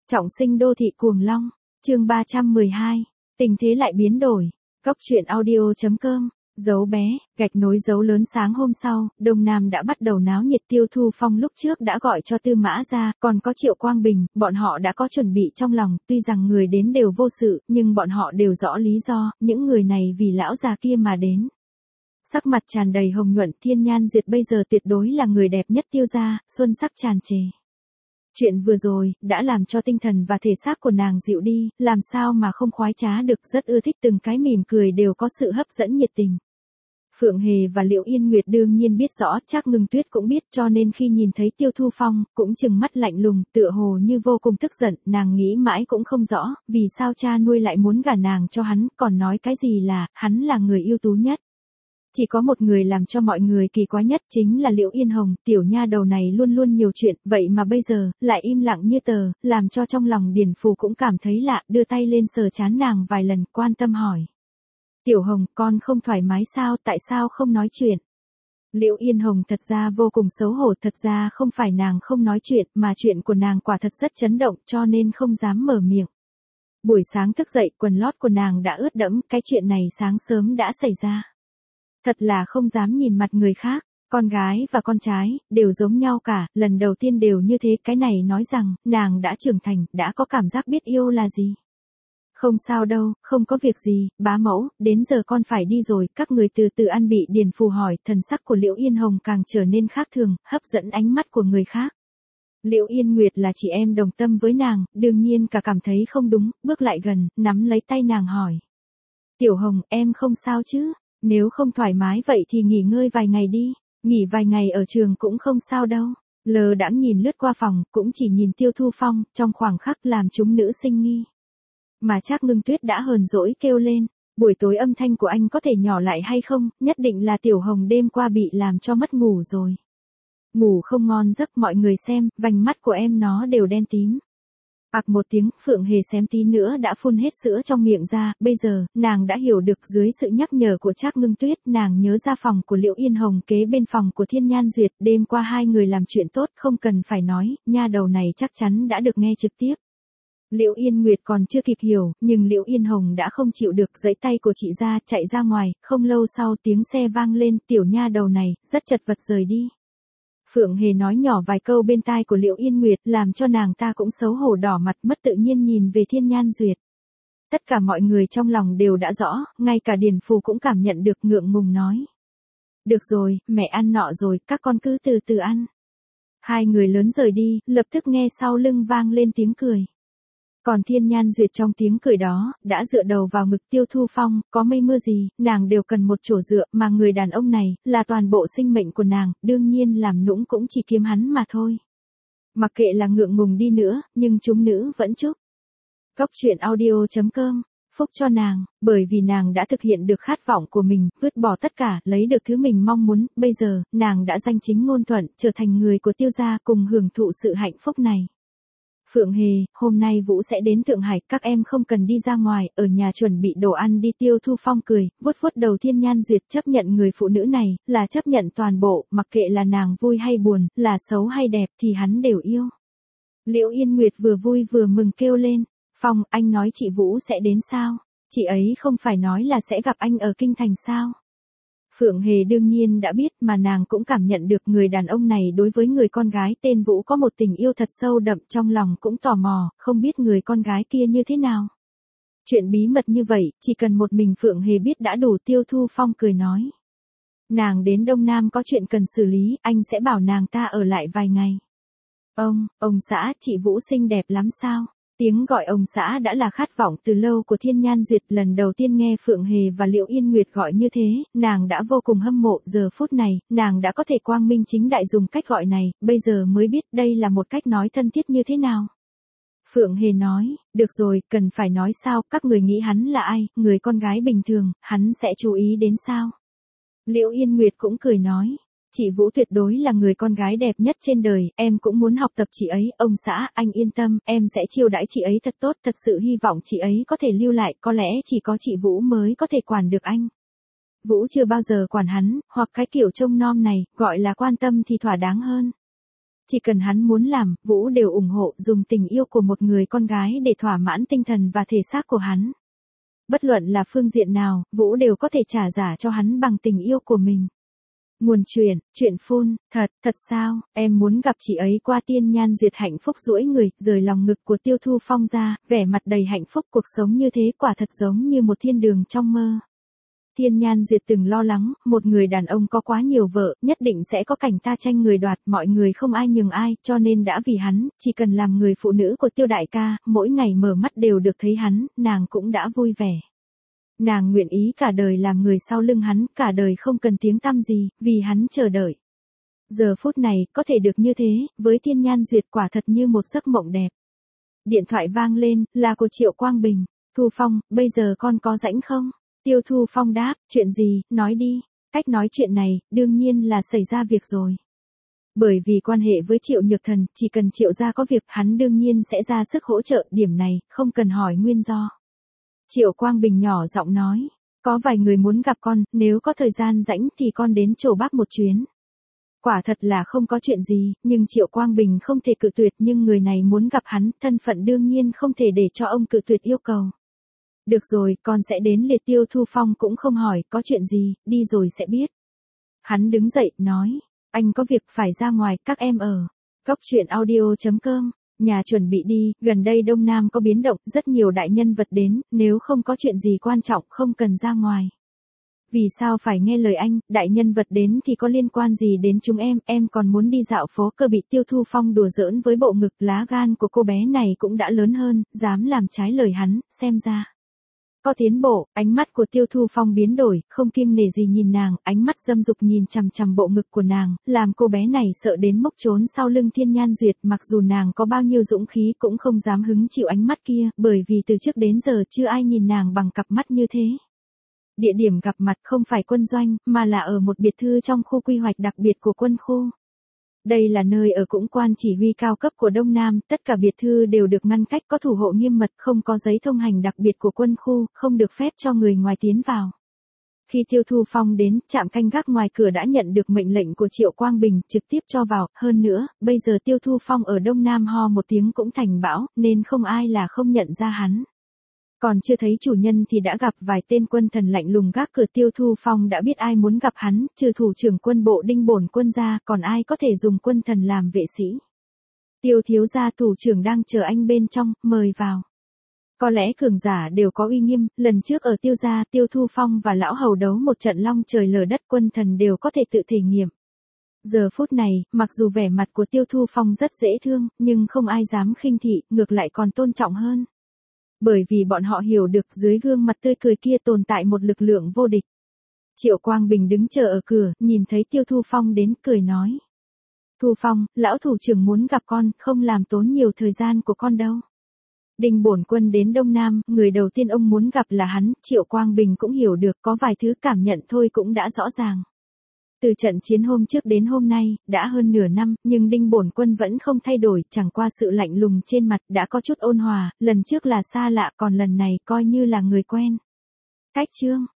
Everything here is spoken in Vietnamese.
Trọng sinh đô thị cuồng long, chương 312, tình thế lại biến đổi. Góc truyện audio.com, dấu bé, gạch nối dấu lớn. Sáng hôm sau, Đông Nam đã bắt đầu náo nhiệt. Tiêu Thu Phong lúc trước đã gọi cho Tư Mã ra, còn có Triệu Quang Bình, bọn họ đã có chuẩn bị trong lòng, tuy rằng người đến đều vô sự, nhưng bọn họ đều rõ lý do, những người này vì lão già kia mà đến. Sắc mặt tràn đầy hồng nhuận. Thiên Nhan Duyệt bây giờ tuyệt đối là người đẹp nhất Tiêu gia, xuân sắc tràn trề. Chuyện vừa rồi, đã làm cho tinh thần và thể xác của nàng dịu đi, làm sao mà không khoái trá được, rất ưa thích từng cái mỉm cười đều có sự hấp dẫn nhiệt tình. Phượng Hề và Liễu Yên Nguyệt đương nhiên biết rõ, Trác Ngưng Tuyết cũng biết, cho nên khi nhìn thấy Tiêu Thu Phong, cũng trừng mắt lạnh lùng, tựa hồ như vô cùng tức giận. Nàng nghĩ mãi cũng không rõ, vì sao cha nuôi lại muốn gả nàng cho hắn, còn nói cái gì là, hắn là người ưu tú nhất. Chỉ có một người làm cho mọi người kỳ quái nhất, chính là Liễu Yên Hồng. Tiểu nha đầu này luôn luôn nhiều chuyện, vậy mà bây giờ, lại im lặng như tờ, làm cho trong lòng Điền Phù cũng cảm thấy lạ, đưa tay lên sờ trán nàng vài lần, quan tâm hỏi. Tiểu Hồng, con không thoải mái sao, tại sao không nói chuyện? Liễu Yên Hồng thật ra vô cùng xấu hổ, thật ra không phải nàng không nói chuyện, mà chuyện của nàng quả thật rất chấn động, cho nên không dám mở miệng. Buổi sáng thức dậy, quần lót của nàng đã ướt đẫm, cái chuyện này sáng sớm đã xảy ra. Thật là không dám nhìn mặt người khác, con gái và con trai, đều giống nhau cả, lần đầu tiên đều như thế. Cái này nói rằng, nàng đã trưởng thành, đã có cảm giác biết yêu là gì. Không sao đâu, không có việc gì, bá mẫu, đến giờ con phải đi rồi, các người từ từ ăn. Bị Điền Phù hỏi, thần sắc của Liễu Yên Hồng càng trở nên khác thường, hấp dẫn ánh mắt của người khác. Liễu Yên Nguyệt là chị em đồng tâm với nàng, đương nhiên cả cảm thấy không đúng, bước lại gần, nắm lấy tay nàng hỏi. Tiểu Hồng, em không sao chứ? Nếu không thoải mái vậy thì nghỉ ngơi vài ngày đi, nghỉ vài ngày ở trường cũng không sao đâu. Lờ đãng nhìn lướt qua phòng, cũng chỉ nhìn Tiêu Thu Phong, trong khoảng khắc làm chúng nữ sinh nghi. Mà Trác Ngưng Tuyết đã hờn dỗi kêu lên, buổi tối âm thanh của anh có thể nhỏ lại hay không, nhất định là Tiểu Hồng đêm qua bị làm cho mất ngủ rồi. Ngủ không ngon giấc, mọi người xem, vành mắt của em nó đều đen tím. Ặc một tiếng, Phượng Hề xém tí nữa đã phun hết sữa trong miệng ra, bây giờ, nàng đã hiểu được dưới sự nhắc nhở của Trác Ngưng Tuyết, nàng nhớ ra phòng của Liễu Yên Hồng kế bên phòng của Thiên Nhan Duyệt, đêm qua hai người làm chuyện tốt, không cần phải nói, nha đầu này chắc chắn đã được nghe trực tiếp. Liễu Yên Nguyệt còn chưa kịp hiểu, nhưng Liễu Yên Hồng đã không chịu được, giãy tay của chị ra, chạy ra ngoài, không lâu sau tiếng xe vang lên, tiểu nha đầu này, rất chật vật rời đi. Phượng Hề nói nhỏ vài câu bên tai của Liễu Yên Nguyệt, làm cho nàng ta cũng xấu hổ đỏ mặt, mất tự nhiên nhìn về Thiên Nhan Duyệt. Tất cả mọi người trong lòng đều đã rõ, ngay cả Điền Phù cũng cảm nhận được, ngượng ngùng nói. Được rồi, mẹ ăn nọ rồi, các con cứ từ từ ăn. Hai người lớn rời đi, lập tức nghe sau lưng vang lên tiếng cười. Còn Thiên Nhan Duyệt trong tiếng cười đó, đã dựa đầu vào ngực Tiêu Thu Phong, có mây mưa gì, nàng đều cần một chỗ dựa, mà người đàn ông này, là toàn bộ sinh mệnh của nàng, đương nhiên làm nũng cũng chỉ kiếm hắn mà thôi. Mặc kệ là ngượng ngùng đi nữa, nhưng chúng nữ vẫn chúc. Góc truyện audio.com, phúc cho nàng, bởi vì nàng đã thực hiện được khát vọng của mình, vứt bỏ tất cả, lấy được thứ mình mong muốn, bây giờ, nàng đã danh chính ngôn thuận, trở thành người của Tiêu gia, cùng hưởng thụ sự hạnh phúc này. Phượng Hề, hôm nay Vũ sẽ đến Thượng Hải, các em không cần đi ra ngoài, ở nhà chuẩn bị đồ ăn đi. Tiêu Thu Phong cười, vuốt vuốt đầu Thiên Nhan Duyệt, chấp nhận người phụ nữ này, là chấp nhận toàn bộ, mặc kệ là nàng vui hay buồn, là xấu hay đẹp thì hắn đều yêu. Liễu Yên Nguyệt vừa vui vừa mừng kêu lên, Phong, anh nói chị Vũ sẽ đến sao? Chị ấy không phải nói là sẽ gặp anh ở Kinh Thành sao? Phượng Hề đương nhiên đã biết, mà nàng cũng cảm nhận được người đàn ông này đối với người con gái tên Vũ có một tình yêu thật sâu đậm, trong lòng cũng tò mò, không biết người con gái kia như thế nào. Chuyện bí mật như vậy, chỉ cần một mình Phượng Hề biết đã đủ. Tiêu Thu Phong cười nói. Nàng đến Đông Nam có chuyện cần xử lý, anh sẽ bảo nàng ta ở lại vài ngày. Ông xã, chị Vũ xinh đẹp lắm sao? Tiếng gọi ông xã đã là khát vọng từ lâu của Thiên Nhan Duyệt, lần đầu tiên nghe Phượng Hề và Liễu Yên Nguyệt gọi như thế, nàng đã vô cùng hâm mộ, giờ phút này, nàng đã có thể quang minh chính đại dùng cách gọi này, bây giờ mới biết đây là một cách nói thân thiết như thế nào. Phượng Hề nói, được rồi, cần phải nói sao, các người nghĩ hắn là ai, người con gái bình thường, hắn sẽ chú ý đến sao? Liễu Yên Nguyệt cũng cười nói. Chị Vũ tuyệt đối là người con gái đẹp nhất trên đời, em cũng muốn học tập chị ấy, ông xã, anh yên tâm, em sẽ chiêu đãi chị ấy thật tốt, thật sự hy vọng chị ấy có thể lưu lại, có lẽ chỉ có chị Vũ mới có thể quản được anh. Vũ chưa bao giờ quản hắn, hoặc cái kiểu trông nom này, gọi là quan tâm thì thỏa đáng hơn. Chỉ cần hắn muốn làm, Vũ đều ủng hộ dùng tình yêu của một người con gái để thỏa mãn tinh thần và thể xác của hắn. Bất luận là phương diện nào, Vũ đều có thể trả giá cho hắn bằng tình yêu của mình. Nguồn chuyện phun, thật sao, em muốn gặp chị ấy qua Tiên Nhan Duyệt hạnh phúc duỗi người, rời lòng ngực của Tiêu Thu Phong ra, vẻ mặt đầy hạnh phúc cuộc sống như thế quả thật giống như một thiên đường trong mơ. Tiên Nhan Duyệt từng lo lắng, một người đàn ông có quá nhiều vợ, nhất định sẽ có cảnh ta tranh người đoạt, mọi người không ai nhường ai, cho nên đã vì hắn, chỉ cần làm người phụ nữ của Tiêu đại ca, mỗi ngày mở mắt đều được thấy hắn, nàng cũng đã vui vẻ. Nàng nguyện ý cả đời làm người sau lưng hắn, cả đời không cần tiếng tăm gì, vì hắn chờ đợi. Giờ phút này, có thể được như thế, với Tiên Nhan Duyệt quả thật như một giấc mộng đẹp. Điện thoại vang lên, là của Triệu Quang Bình. Thu Phong, bây giờ con có rảnh không? Tiêu Thu Phong đáp, chuyện gì, nói đi. Cách nói chuyện này, đương nhiên là xảy ra việc rồi. Bởi vì quan hệ với Triệu Nhược Thần, chỉ cần Triệu gia có việc, hắn đương nhiên sẽ ra sức hỗ trợ, điểm này, không cần hỏi nguyên do. Triệu Quang Bình nhỏ giọng nói, có vài người muốn gặp con, nếu có thời gian rảnh thì con đến chỗ bác một chuyến. Quả thật là không có chuyện gì, nhưng Triệu Quang Bình không thể cự tuyệt, nhưng người này muốn gặp hắn, thân phận đương nhiên không thể để cho ông cự tuyệt yêu cầu. Được rồi, con sẽ đến. Liệt Tiêu Thu Phong cũng không hỏi, có chuyện gì, đi rồi sẽ biết. Hắn đứng dậy, nói, anh có việc phải ra ngoài, các em ở. Cốc truyện audio.com, nhà chuẩn bị đi, gần đây Đông Nam có biến động, rất nhiều đại nhân vật đến, nếu không có chuyện gì quan trọng không cần ra ngoài. Vì sao phải nghe lời anh, đại nhân vật đến thì có liên quan gì đến chúng em còn muốn đi dạo phố. Cơ bị Tiêu Thu Phong đùa giỡn với bộ ngực, lá gan của cô bé này cũng đã lớn hơn, dám làm trái lời hắn, xem ra có tiến bộ. Ánh mắt của Tiêu Thu Phong biến đổi, không kiêng nể gì nhìn nàng, ánh mắt dâm dục nhìn chằm chằm bộ ngực của nàng, làm cô bé này sợ đến mốc trốn sau lưng Tiên Nhan Duyệt, mặc dù nàng có bao nhiêu dũng khí cũng không dám hứng chịu ánh mắt kia, bởi vì từ trước đến giờ chưa ai nhìn nàng bằng cặp mắt như thế. Địa điểm gặp mặt không phải quân doanh, mà là ở một biệt thư trong khu quy hoạch đặc biệt của quân khu. Đây là nơi ở cũng quan chỉ huy cao cấp của Đông Nam, tất cả biệt thư đều được ngăn cách, có thủ hộ nghiêm mật, không có giấy thông hành đặc biệt của quân khu, không được phép cho người ngoài tiến vào. Khi Tiêu Thu Phong đến, trạm canh gác ngoài cửa đã nhận được mệnh lệnh của Triệu Quang Bình, trực tiếp cho vào, hơn nữa, bây giờ Tiêu Thu Phong ở Đông Nam ho một tiếng cũng thành bão, nên không ai là không nhận ra hắn. Còn chưa thấy chủ nhân thì đã gặp vài tên quân thần lạnh lùng gác cửa. Tiêu Thu Phong đã biết ai muốn gặp hắn, trừ thủ trưởng quân bộ Đinh Bổn Quân ra, còn ai có thể dùng quân thần làm vệ sĩ. Tiêu thiếu gia, thủ trưởng đang chờ anh bên trong, mời vào. Có lẽ cường giả đều có uy nghiêm, lần trước ở Tiêu gia, Tiêu Thu Phong và lão hầu đấu một trận long trời lở đất, quân thần đều có thể tự thể nghiệm. Giờ phút này, mặc dù vẻ mặt của Tiêu Thu Phong rất dễ thương, nhưng không ai dám khinh thị, ngược lại còn tôn trọng hơn. Bởi vì bọn họ hiểu được dưới gương mặt tươi cười kia tồn tại một lực lượng vô địch. Triệu Quang Bình đứng chờ ở cửa, nhìn thấy Tiêu Thu Phong đến, cười nói. Thu Phong, lão thủ trưởng muốn gặp con, không làm tốn nhiều thời gian của con đâu. Đinh Bổn Quân đến Đông Nam, người đầu tiên ông muốn gặp là hắn. Triệu Quang Bình cũng hiểu được, có vài thứ cảm nhận thôi cũng đã rõ ràng. Từ trận chiến hôm trước đến hôm nay, đã hơn nửa năm, nhưng Đinh Bổn Quân vẫn không thay đổi, chẳng qua sự lạnh lùng trên mặt đã có chút ôn hòa, lần trước là xa lạ, còn lần này coi như là người quen. Cách chương